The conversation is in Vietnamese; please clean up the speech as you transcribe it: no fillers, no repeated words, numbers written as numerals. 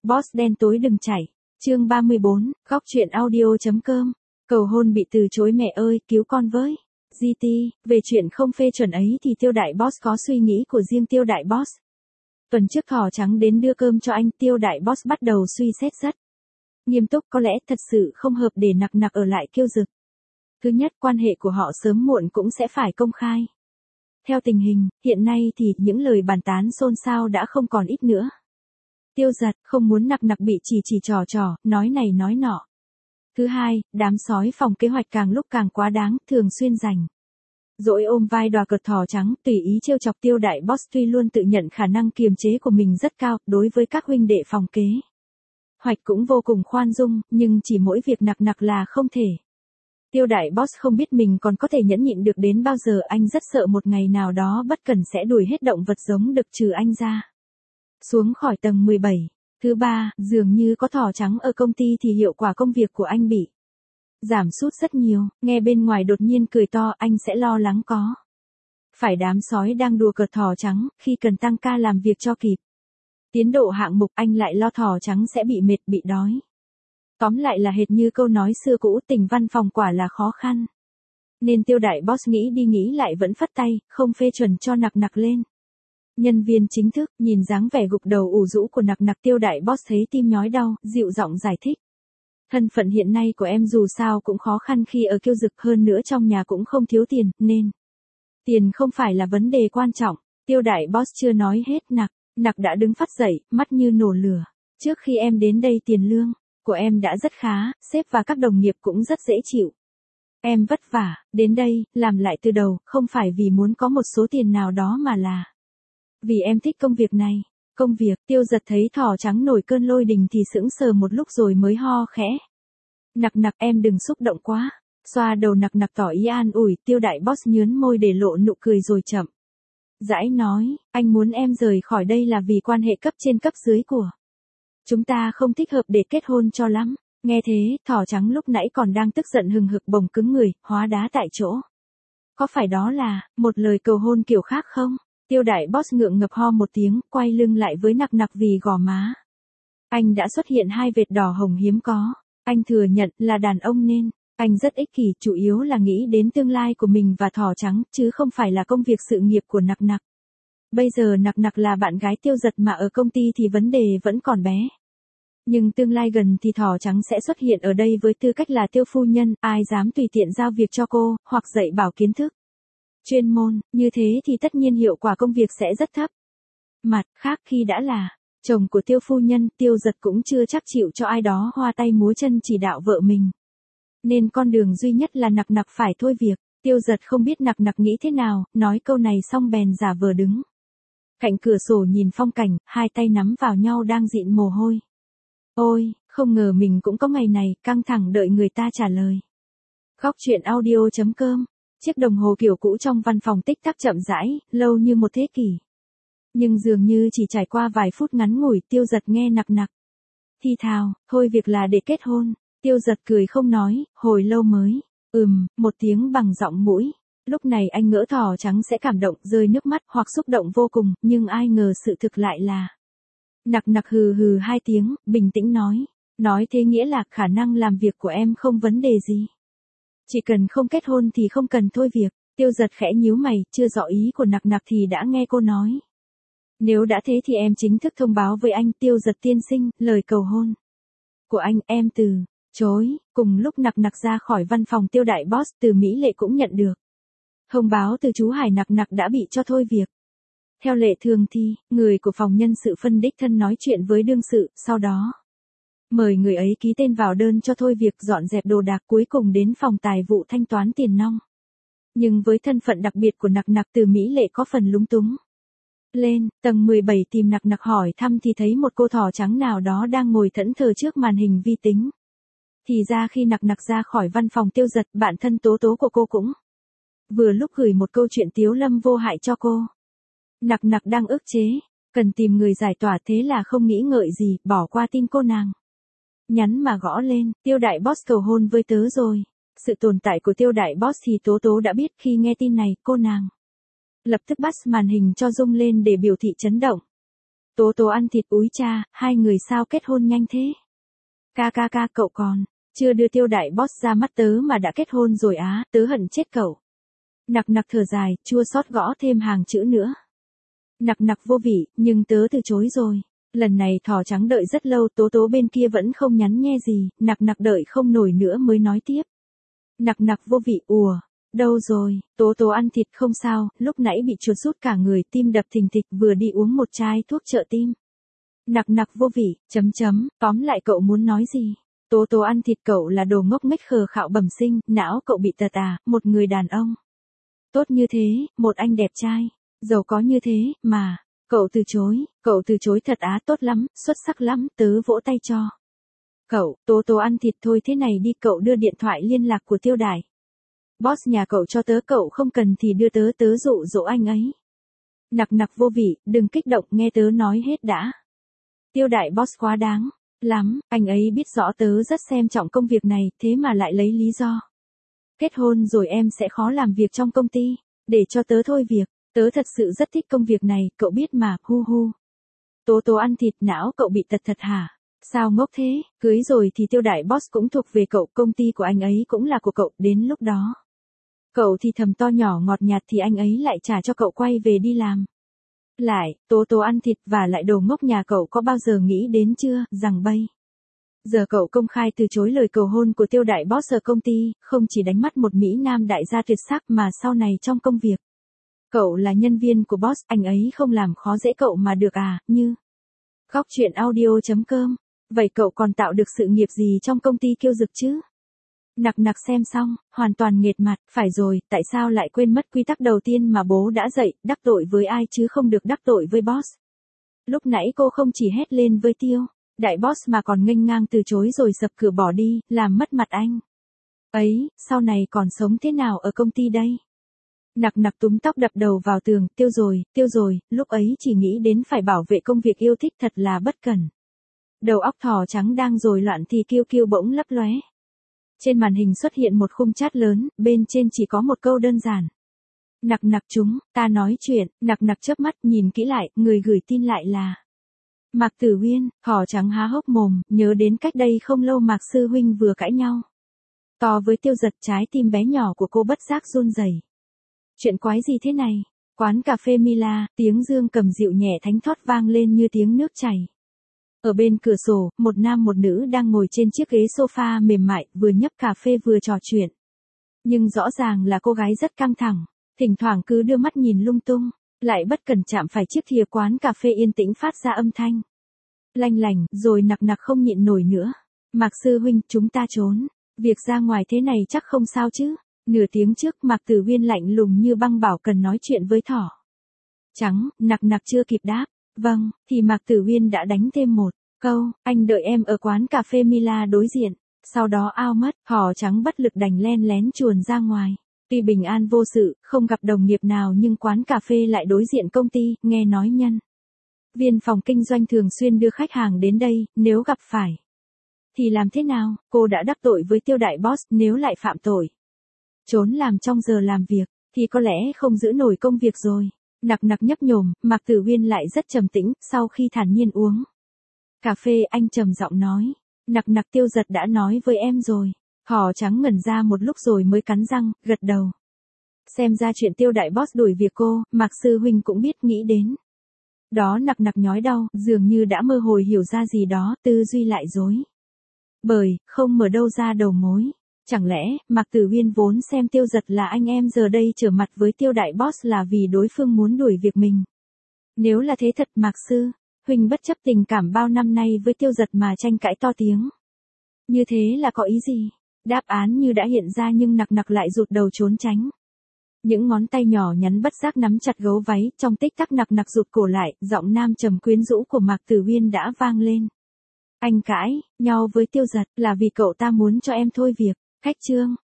Boss đen tối đừng chảy. Chương 34, góc truyện audio.com. Cầu hôn bị từ chối mẹ ơi, cứu con với. GT, về chuyện không phê chuẩn ấy thì Tiêu Đại Boss có suy nghĩ của riêng Tiêu Đại Boss. Tuần trước Thỏ Trắng đến đưa cơm cho anh, Tiêu Đại Boss bắt đầu suy xét rất nghiêm túc, có lẽ thật sự không hợp để nặc nặc ở lại Kiêu Dực. Thứ nhất, quan hệ của họ sớm muộn cũng sẽ phải công khai. Theo tình hình, hiện nay thì những lời bàn tán xôn xao đã không còn ít nữa. Tiêu Giật không muốn nặc nặc bị chỉ trò, nói này nói nọ. Thứ hai, đám sói phòng kế hoạch càng lúc càng quá đáng, thường xuyên rảnh dỗi ôm vai đòi cợt Thỏ Trắng, tùy ý trêu chọc Tiêu Đại Boss tuy luôn tự nhận khả năng kiềm chế của mình rất cao, đối với các huynh đệ phòng kế hoạch cũng vô cùng khoan dung, nhưng chỉ mỗi việc nặc nặc là không thể. Tiêu Đại Boss không biết mình còn có thể nhẫn nhịn được đến bao giờ, anh rất sợ một ngày nào đó bất cẩn sẽ đuổi hết động vật giống đực trừ anh ra. Xuống khỏi tầng 17. Thứ ba, dường như có Thỏ Trắng ở công ty thì hiệu quả công việc của anh bị giảm sút rất nhiều, nghe bên ngoài đột nhiên cười to anh sẽ lo lắng có phải đám sói đang đùa cợt Thỏ Trắng, khi cần tăng ca làm việc cho kịp tiến độ hạng mục anh lại lo Thỏ Trắng sẽ bị mệt bị đói. Tóm lại là hệt như câu nói xưa cũ, tình văn phòng quả là khó khăn. Nên Tiêu Đại Boss nghĩ đi nghĩ lại vẫn phất tay, không phê chuẩn cho nặc nặc lên. Nhân viên chính thức, nhìn dáng vẻ gục đầu ủ rũ của nặc nặc, Tiêu Đại Boss thấy tim nhói đau, dịu giọng giải thích. Thân phận hiện nay của em dù sao cũng khó khăn khi ở Kiêu Dực, hơn nữa trong nhà cũng không thiếu tiền, nên tiền không phải là vấn đề quan trọng. Tiêu Đại Boss chưa nói hết, nặc đã đứng phắt dậy, mắt như nổ lửa. Trước khi em đến đây tiền lương của em đã rất khá, sếp và các đồng nghiệp cũng rất dễ chịu. Em vất vả, đến đây, làm lại từ đầu, không phải vì muốn có một số tiền nào đó mà là vì em thích công việc này. Công việc, Tiêu Giật thấy Thỏ Trắng nổi cơn lôi đình thì sững sờ một lúc rồi mới ho khẽ. Nặc nặc em đừng xúc động quá. Xoa đầu nặc nặc tỏ ý an ủi, Tiêu Đại Boss nhướn môi để lộ nụ cười rồi chậm rãi nói, anh muốn em rời khỏi đây là vì quan hệ cấp trên cấp dưới của chúng ta không thích hợp để kết hôn cho lắm. Nghe thế, Thỏ Trắng lúc nãy còn đang tức giận hừng hực bỗng cứng người, hóa đá tại chỗ. Có phải đó là một lời cầu hôn kiểu khác không? Tiêu Đại Boss ngượng ngập ho một tiếng, quay lưng lại với nặc nặc vì gò má anh đã xuất hiện hai vệt đỏ hồng hiếm có. Anh thừa nhận là đàn ông nên anh rất ích kỷ, chủ yếu là nghĩ đến tương lai của mình và Thỏ Trắng, chứ không phải là công việc sự nghiệp của nặc nặc. Bây giờ nặc nặc là bạn gái Tiêu Giật mà ở công ty thì vấn đề vẫn còn bé. Nhưng tương lai gần thì Thỏ Trắng sẽ xuất hiện ở đây với tư cách là Tiêu phu nhân, ai dám tùy tiện giao việc cho cô, hoặc dạy bảo kiến thức chuyên môn, như thế thì tất nhiên hiệu quả công việc sẽ rất thấp. Mặt khác, khi đã là chồng của Tiêu phu nhân, Tiêu Giật cũng chưa chắc chịu cho ai đó hoa tay múa chân chỉ đạo vợ mình. Nên con đường duy nhất là nặc nặc phải thôi việc. Tiêu Giật không biết nặc nặc nghĩ thế nào, nói câu này xong bèn giả vờ đứng cạnh cửa sổ nhìn phong cảnh, hai tay nắm vào nhau đang dịn mồ hôi. Ôi, không ngờ mình cũng có ngày này, căng thẳng đợi người ta trả lời. Góc truyện audio.com. Chiếc đồng hồ kiểu cũ trong văn phòng tích tắc chậm rãi, lâu như một thế kỷ. Nhưng dường như chỉ trải qua vài phút ngắn ngủi, Tiêu Giật nghe nặc nặc thì thào, thôi việc là để kết hôn. Tiêu Giật cười không nói, hồi lâu mới một tiếng bằng giọng mũi. Lúc này anh ngỡ Thỏ Trắng sẽ cảm động, rơi nước mắt hoặc xúc động vô cùng, nhưng ai ngờ sự thực lại là nặc nặc hừ hừ hai tiếng, bình tĩnh nói thế nghĩa là khả năng làm việc của em không vấn đề gì. Chỉ cần không kết hôn thì không cần thôi việc. Tiêu Giật khẽ nhíu mày, chưa rõ ý của nặc nặc thì đã nghe cô nói. Nếu đã thế thì em chính thức thông báo với anh, Tiêu Giật tiên sinh, lời cầu hôn của anh em từ chối. Cùng lúc nặc nặc ra khỏi văn phòng Tiêu Đại Boss, Từ Mỹ Lệ cũng nhận được thông báo từ chú Hải nặc nặc đã bị cho thôi việc. Theo lệ thường thì, người của phòng nhân sự phân đích thân nói chuyện với đương sự, sau đó mời người ấy ký tên vào đơn cho thôi việc, dọn dẹp đồ đạc, cuối cùng đến phòng tài vụ thanh toán tiền nong. Nhưng với thân phận đặc biệt của nặc nặc, Từ Mỹ Lệ có phần lúng túng. Lên tầng 17 tìm nặc nặc hỏi thăm thì thấy một cô Thỏ Trắng nào đó đang ngồi thẫn thờ trước màn hình vi tính. Thì ra khi nặc nặc ra khỏi văn phòng Tiêu Giật, bạn thân Tố Tố của cô cũng vừa lúc gửi một câu chuyện tiếu lâm vô hại cho cô. Nặc nặc đang ức chế, cần tìm người giải tỏa, thế là không nghĩ ngợi gì, bỏ qua tin cô nàng nhắn mà gõ lên, Tiêu Đại Boss cầu hôn với tớ rồi. Sự tồn tại của Tiêu Đại Boss thì Tố Tố đã biết, khi nghe tin này, cô nàng lập tức bắt màn hình cho rung lên để biểu thị chấn động. Tố Tố ăn thịt úi cha, hai người sao kết hôn nhanh thế? Ca, cậu còn chưa đưa Tiêu đại boss ra mắt tớ mà đã kết hôn rồi á, tớ hận chết cậu. Nặc nặc thở dài, chua xót gõ thêm hàng chữ nữa. Nặc nặc vô vị, nhưng tớ từ chối rồi. Lần này thỏ trắng đợi rất lâu, Tố Tố bên kia vẫn không nhắn nghe gì, nặc nặc đợi không nổi nữa mới nói tiếp. Nặc nặc vô vị, đâu rồi, Tố Tố ăn thịt không sao, lúc nãy bị chuột rút cả người, tim đập thình thịch, vừa đi uống một chai thuốc trợ tim. Nặc nặc vô vị, tóm lại cậu muốn nói gì? Tố Tố ăn thịt, cậu là đồ ngốc nghếch khờ khạo bẩm sinh, não cậu bị tật à, một người đàn ông tốt như thế, một anh đẹp trai, giàu có như thế, mà, cậu từ chối thật á, tốt lắm, xuất sắc lắm, tớ vỗ tay cho. Cậu, Tố Tố ăn thịt, thôi thế này đi, cậu đưa điện thoại liên lạc của Tiêu đại boss nhà cậu cho tớ, cậu không cần thì đưa tớ dụ dỗ anh ấy. Nặc nặc vô vị, đừng kích động, nghe tớ nói hết đã. Tiêu đại boss quá đáng lắm, anh ấy biết rõ tớ rất xem trọng công việc này, thế mà lại lấy lý do kết hôn rồi em sẽ khó làm việc trong công ty, để cho tớ thôi việc. Tớ thật sự rất thích công việc này, cậu biết mà, hu hu. Tố Tố ăn thịt, não cậu bị tật thật hả? Sao ngốc thế, cưới rồi thì Tiêu đại boss cũng thuộc về cậu, công ty của anh ấy cũng là của cậu, đến lúc đó cậu thì thầm to nhỏ ngọt nhạt thì anh ấy lại trả cho cậu quay về đi làm. Lại, Tố Tố ăn thịt, và lại đồ ngốc nhà cậu có bao giờ nghĩ đến chưa, rằng bây giờ cậu công khai từ chối lời cầu hôn của Tiêu đại boss ở công ty, không chỉ đánh mất một mỹ nam đại gia tuyệt sắc mà sau này trong công việc cậu là nhân viên của boss, anh ấy không làm khó dễ cậu mà được à, như Góc truyện audio.com. Vậy cậu còn tạo được sự nghiệp gì trong công ty Kiêu Dực chứ? Nặc nặc xem xong, hoàn toàn nghệt mặt, phải rồi, tại sao lại quên mất quy tắc đầu tiên mà bố đã dạy, đắc tội với ai chứ không được đắc tội với boss. Lúc nãy cô không chỉ hét lên với Tiêu đại boss mà còn nghênh ngang từ chối rồi sập cửa bỏ đi, làm mất mặt anh ấy, sau này còn sống thế nào ở công ty đây? Nặc nặc túm tóc đập đầu vào tường, tiêu rồi, lúc ấy chỉ nghĩ đến phải bảo vệ công việc yêu thích, thật là bất cẩn. Đầu óc thỏ trắng đang rối loạn thì Kiêu bỗng lấp lóe. Trên màn hình xuất hiện một khung chat lớn, bên trên chỉ có một câu đơn giản. Nặc nặc ta nói chuyện, nặc nặc chớp mắt nhìn kỹ lại, người gửi tin lại là Mạc Tử Uyên. Thỏ trắng há hốc mồm, nhớ đến cách đây không lâu Mạc sư huynh vừa cãi nhau to với Tiêu Giật, trái tim bé nhỏ của cô bất giác run rẩy. Chuyện quái gì thế này? Quán cà phê Mila, tiếng dương cầm dịu nhẹ thánh thót vang lên như tiếng nước chảy. Ở bên cửa sổ, một nam một nữ đang ngồi trên chiếc ghế sofa mềm mại, vừa nhấp cà phê vừa trò chuyện. Nhưng rõ ràng là cô gái rất căng thẳng, thỉnh thoảng cứ đưa mắt nhìn lung tung, lại bất cẩn chạm phải chiếc thìa, quán cà phê yên tĩnh phát ra âm thanh lanh lành, rồi nặc nặc không nhịn nổi nữa. Mạc sư huynh, chúng ta trốn việc ra ngoài thế này chắc không sao chứ? Nửa tiếng trước, Mạc Tử Uyên lạnh lùng như băng bảo cần nói chuyện với thỏ trắng, nặc nặc chưa kịp đáp, vâng, thì Mạc Tử Uyên đã đánh thêm một câu, anh đợi em ở quán cà phê Mila đối diện, sau đó ao mất, thỏ trắng bất lực đành len lén chuồn ra ngoài. Tuy bình an vô sự, không gặp đồng nghiệp nào nhưng quán cà phê lại đối diện công ty, nghe nói nhân viên phòng kinh doanh thường xuyên đưa khách hàng đến đây, nếu gặp phải thì làm thế nào? Cô đã đắc tội với Tiêu đại boss, nếu lại phạm tội trốn làm trong giờ làm việc, thì có lẽ không giữ nổi công việc rồi. Nặc nặc nhấp nhổm, Mạc Tử Uyên lại rất trầm tĩnh, sau khi thản nhiên uống cà phê, anh trầm giọng nói. Nặc nặc, Tiêu Giật đã nói với em rồi. Thỏ trắng ngẩn ra một lúc rồi mới cắn răng, gật đầu. Xem ra chuyện Tiêu đại boss đuổi việc cô, Mạc sư huynh cũng biết, nghĩ đến đó nặc nặc nhói đau, dường như đã mơ hồ hiểu ra gì đó, tư duy lại rối bời, không mở đâu ra đầu mối. Chẳng lẽ, Mạc Tử Uyên vốn xem Tiêu Giật là anh em, giờ đây trở mặt với Tiêu đại boss là vì đối phương muốn đuổi việc mình? Nếu là thế thật, Mạc sư huynh bất chấp tình cảm bao năm nay với Tiêu Giật mà tranh cãi to tiếng như thế là có ý gì? Đáp án như đã hiện ra nhưng nặc nặc lại rụt đầu trốn tránh. Những ngón tay nhỏ nhắn bất giác nắm chặt gấu váy, trong tích tắc nặc nặc rụt cổ lại, giọng nam trầm quyến rũ của Mạc Tử Uyên đã vang lên. Anh cãi nhau với Tiêu Giật là vì cậu ta muốn cho em thôi việc. Khách chương.